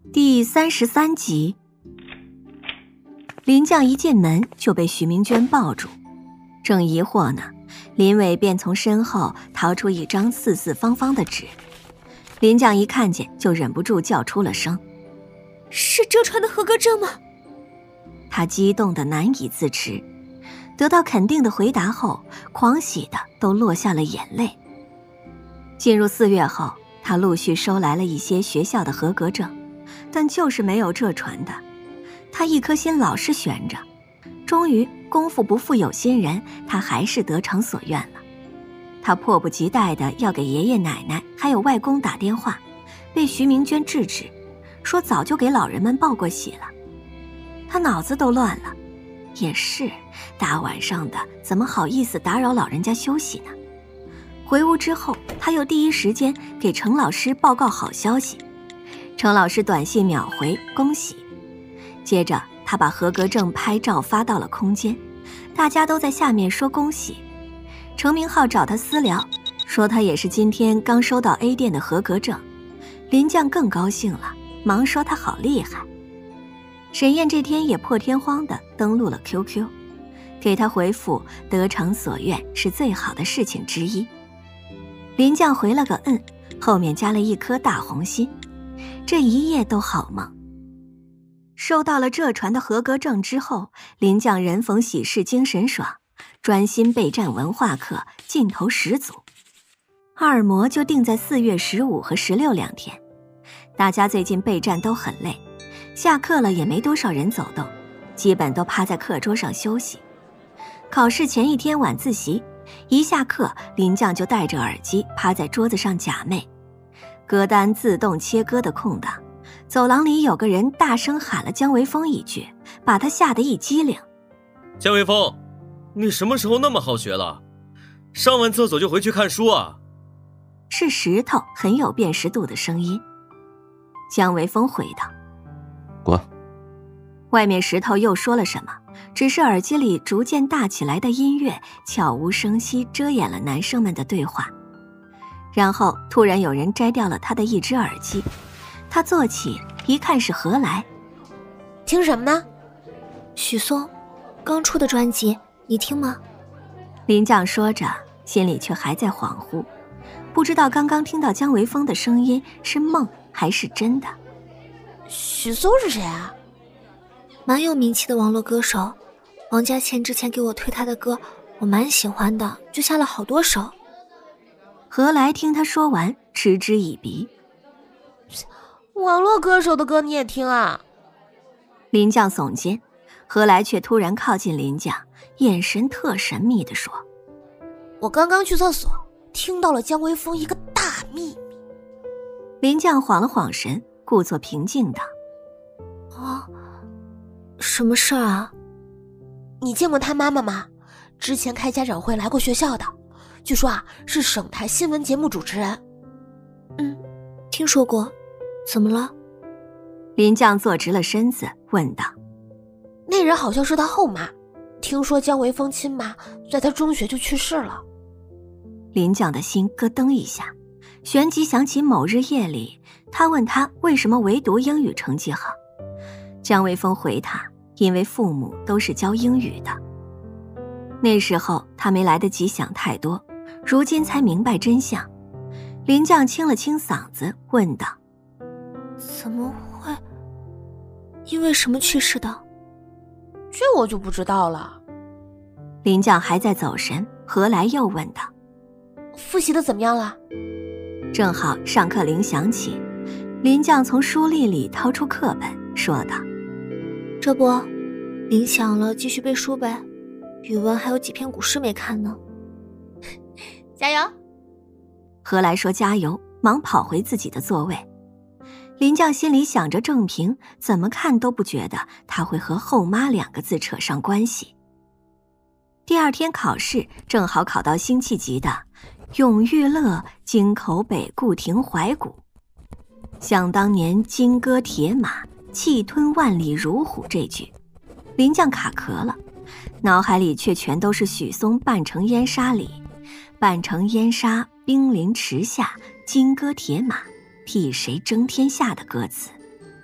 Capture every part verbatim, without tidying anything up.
第三十三集。林将一进门就被徐明娟抱住，正疑惑呢，林伟便从身后掏出一张四四方方的纸。林将一看见就忍不住叫出了声： 是浙传的合格证吗？ 他激动得难以自持，得到肯定的回答后，狂喜的都落下了眼泪。进入四月后，他陆续收来了一些学校的合格证，但就是没有浙传的。他一颗心老是悬着，终于功夫不负有心人，他还是得偿所愿了。他迫不及待地要给爷爷奶奶还有外公打电话，被徐明娟制止，说早就给老人们报过喜了。他脑子都乱了，也是，大晚上的怎么好意思打扰老人家休息呢？回屋之后，他又第一时间给程老师报告好消息。程老师短信秒回恭喜，接着他把合格证拍照发到了空间，大家都在下面说恭喜。程明浩找他私聊，说他也是今天刚收到 A 店的合格证。林将更高兴了，忙说他好厉害。沈燕这天也破天荒地登录了 Q Q， 给他回复得偿所愿是最好的事情之一。林将回了个嗯，后面加了一颗大红心，这一夜都好梦。收到了浙传的合格证之后，林将人逢喜事精神爽，专心备战文化课，劲头十足。二模就定在四月十五和十六两天，大家最近备战都很累，下课了也没多少人走动，基本都趴在课桌上休息。考试前一天晚自习，一下课林将就戴着耳机趴在桌子上假寐，歌单自动切歌的空档，走廊里有个人大声喊了姜维峰一句，把他吓得一激灵。 姜维峰，你什么时候那么好学了？上完厕所就回去看书啊？ 是石头很有辨识度的声音。姜维峰回道： 滚。 外面石头又说了什么，只是耳机里逐渐大起来的音乐悄无声息遮掩了男生们的对话。然后突然有人摘掉了他的一只耳机，他坐起一看是何来。 听什么呢？ 许嵩刚出的专辑，你听吗？ 林将说着，心里却还在恍惚，不知道刚刚听到姜维峰的声音是梦还是真的。 许嵩是谁啊？ 蛮有名气的网络歌手，王家倩之前给我推他的歌，我蛮喜欢的，就下了好多首。 何来听他说完嗤之以鼻。 网络歌手的歌你也听啊？ 林将耸肩，何来却突然靠近林将，眼神特神秘地说： 我刚刚去厕所，听到了姜维峰一个大秘密。 林将晃了晃神，故作平静道： 啊，什么事儿啊？ 你见过他妈妈吗？之前开家长会来过学校的，据说啊是省台新闻节目主持人。 嗯，听说过。怎么了？ 林将坐直了身子问道： 那人好像是他后妈，听说姜维峰亲妈在他中学就去世了。 林将的心咯噔一下，旋即想起某日夜里他问他为什么唯独英语成绩好，姜维峰回他因为父母都是教英语的。那时候他没来得及想太多，如今才明白真相。林将清了清嗓子问道： 怎么会？因为什么去世的？ 这我就不知道了。 林将还在走神，何来又问道： 复习的怎么样了？ 正好上课铃响起，林将从书粒里掏出课本说道： 这不，铃响了继续背书呗，语文还有几篇古诗没看呢。 加油。 何来说加油，忙跑回自己的座位。林将心里想着郑平怎么看都不觉得他会和后妈两个字扯上关系。第二天考试正好考到辛弃疾的永遇乐京口北固亭怀古，想当年金戈铁马，气吞万里如虎这句，林将卡壳了，脑海里却全都是许嵩半城烟沙里半城烟沙兵临池下，金戈铁马替谁争天下的歌词。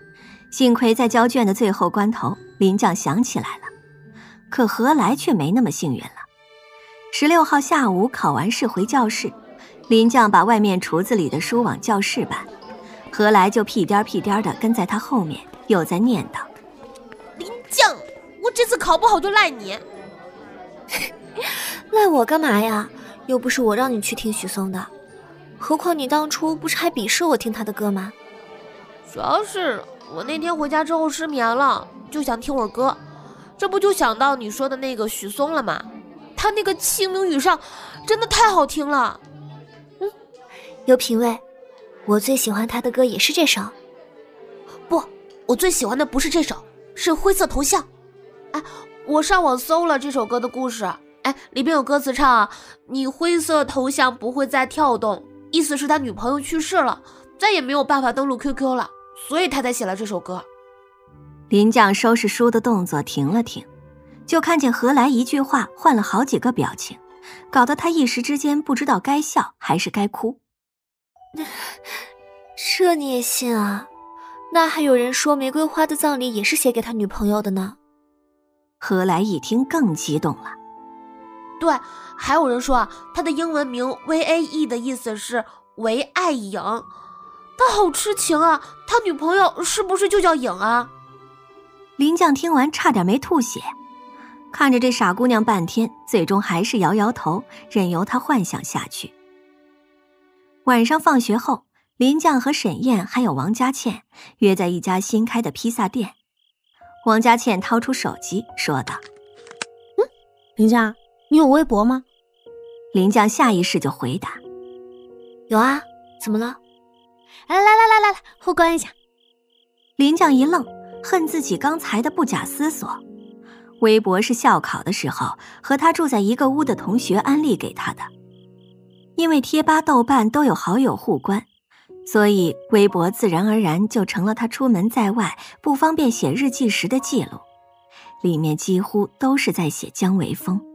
幸亏在交卷的最后关头，林将想起来了，可何来却没那么幸运了。十六号下午考完试回教室，林将把外面橱子里的书往教室搬，何来就屁颠屁颠的跟在他后面，又在念叨： 林将，我这次考不好就赖你。 赖我干嘛呀？又不是我让你去听许嵩的，何况你当初不是还鄙视我听他的歌吗？ 主要是我那天回家之后失眠了，就想听会儿歌，这不就想到你说的那个许嵩了吗？他那个清明雨上真的太好听了。 嗯，有品味。我最喜欢他的歌也是这首。 不，我最喜欢的不是这首，是灰色头像。哎，我上网搜了这首歌的故事，哎，里边有歌词唱，你灰色头像不会再跳动，意思是他女朋友去世了，再也没有办法登录 Q Q 了，所以他才写了这首歌。 林将收拾书的动作停了停，就看见何来一句话换了好几个表情，搞得他一时之间不知道该笑还是该哭。 这你也信啊？那还有人说玫瑰花的葬礼也是写给他女朋友的呢。 何来一听更激动了。对，还有人说啊，他的英文名 V A E 的意思是为爱影，他好痴情啊，他女朋友是不是就叫影啊？ 林将听完差点没吐血，看着这傻姑娘半天，最终还是摇摇头，任由她幻想下去。晚上放学后，林将和沈燕还有王佳倩约在一家新开的披萨店。王佳倩掏出手机说道： 嗯，林将，你有微博吗？ 林将下意识就回答： 有啊，怎么了？ 来来来来来来，互关一下。 林将一愣，恨自己刚才的不假思索。微博是校考的时候和他住在一个屋的同学安利给他的，因为贴吧豆瓣都有好友互关，所以微博自然而然就成了他出门在外不方便写日记时的记录，里面几乎都是在写姜维峰。